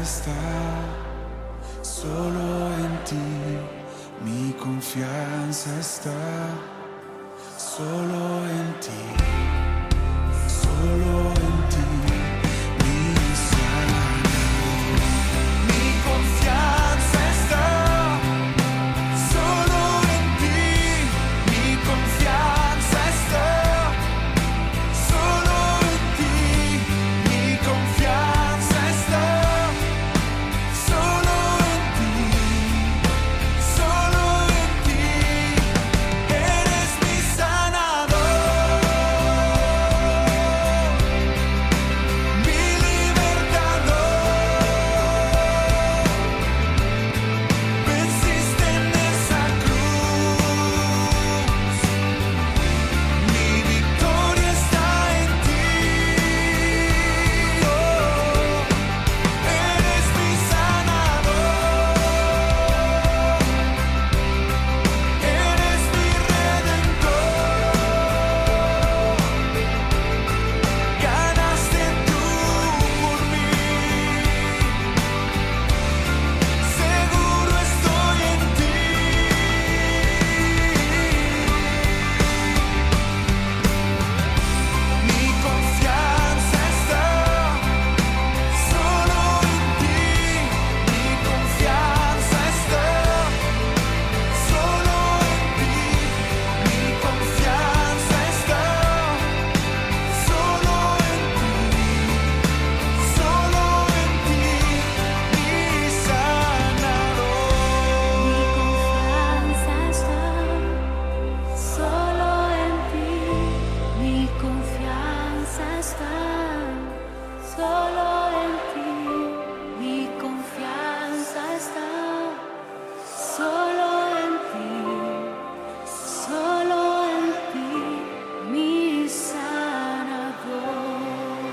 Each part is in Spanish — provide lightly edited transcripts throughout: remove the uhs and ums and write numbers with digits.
está, solo en ti. Mi confianza está, solo en ti, solo en ti, mi Salvador. Mi confianza está, solo en ti. Mi confianza está, solo en ti. Mi confianza está, solo en ti, solo en ti. Eres mi sanador, mi libertador. Venciste en esa cruz, mi victoria está en ti. Oh, eres mi sanador, eres mi redentor. Ganaste tú por mí, seguro estoy en ti. Mi confianza está, solo en ti. Mi confianza está, solo en ti. Mi confianza está, solo en ti, solo en ti, mi sanador. Mi confianza está solo en ti. Mi confianza está solo en ti. Mi confianza está solo en ti. Solo en ti, mi sanador.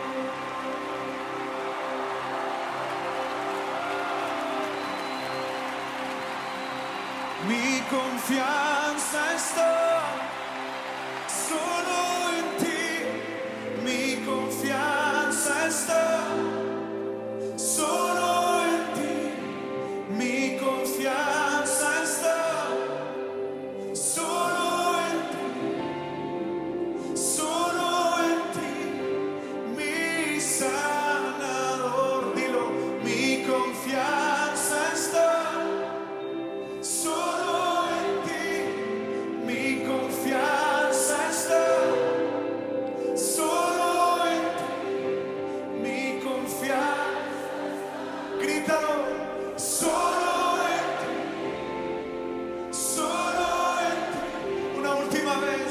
Mi confianza está solo en ti. Mi confianza está solo en ti. Mi confianza está solo en ti, solo en ti, mi sanador. Dilo, mi confianza está solo en ti. Mi confianza está solo en ti. Mi confianza, grítalo, solo en ti, solo en ti. Una última vez.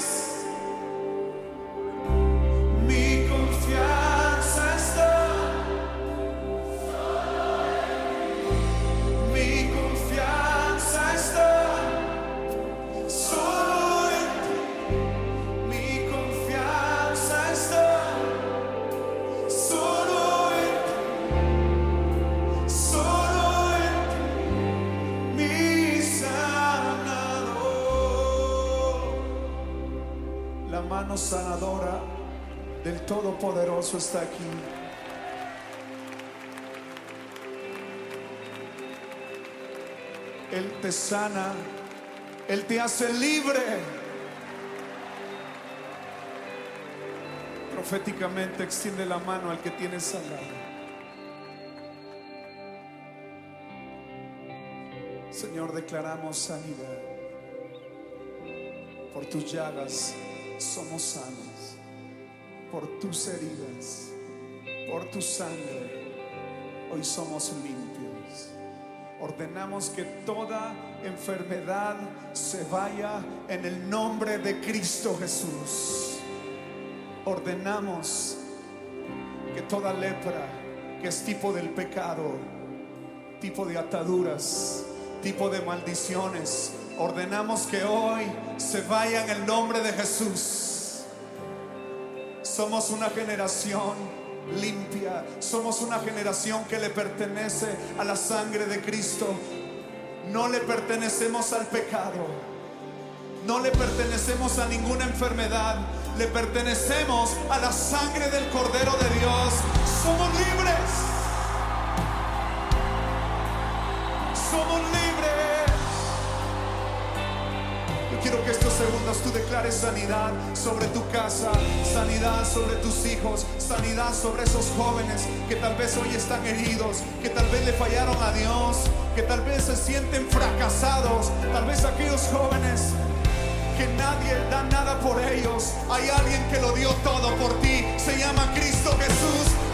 Mi confianza está solo en ti. Mi confianza está solo en ti. Mi confianza está solo en ti, solo en ti, mi sanador. La mano sanadora del Todopoderoso está aquí. Él te sana, Él te hace libre. Proféticamente extiende la mano al que tienes al lado. Señor, declaramos sanidad. Por tus llagas somos sanos. Por tus heridas, por tu sangre, hoy somos limpios. Ordenamos que toda enfermedad se vaya en el nombre de Cristo Jesús. Ordenamos que toda lepra, que es tipo del pecado, tipo de ataduras, tipo de maldiciones, ordenamos que hoy se vaya en el nombre de Jesús. Somos una generación limpia, somos una generación que le pertenece a la sangre de Cristo. No le pertenecemos al pecado, no le pertenecemos a ninguna enfermedad, le pertenecemos a la sangre del Cordero de Dios. Somos libres. quiero que estos segundos tú declares sanidad sobre tu casa, sanidad sobre tus hijos, sanidad sobre esos jóvenes que tal vez hoy están heridos, que tal vez le fallaron a Dios, que tal vez se sienten fracasados, tal vez aquellos jóvenes que nadie da nada por ellos. Hay alguien que lo dio todo por ti, se llama Cristo Jesús.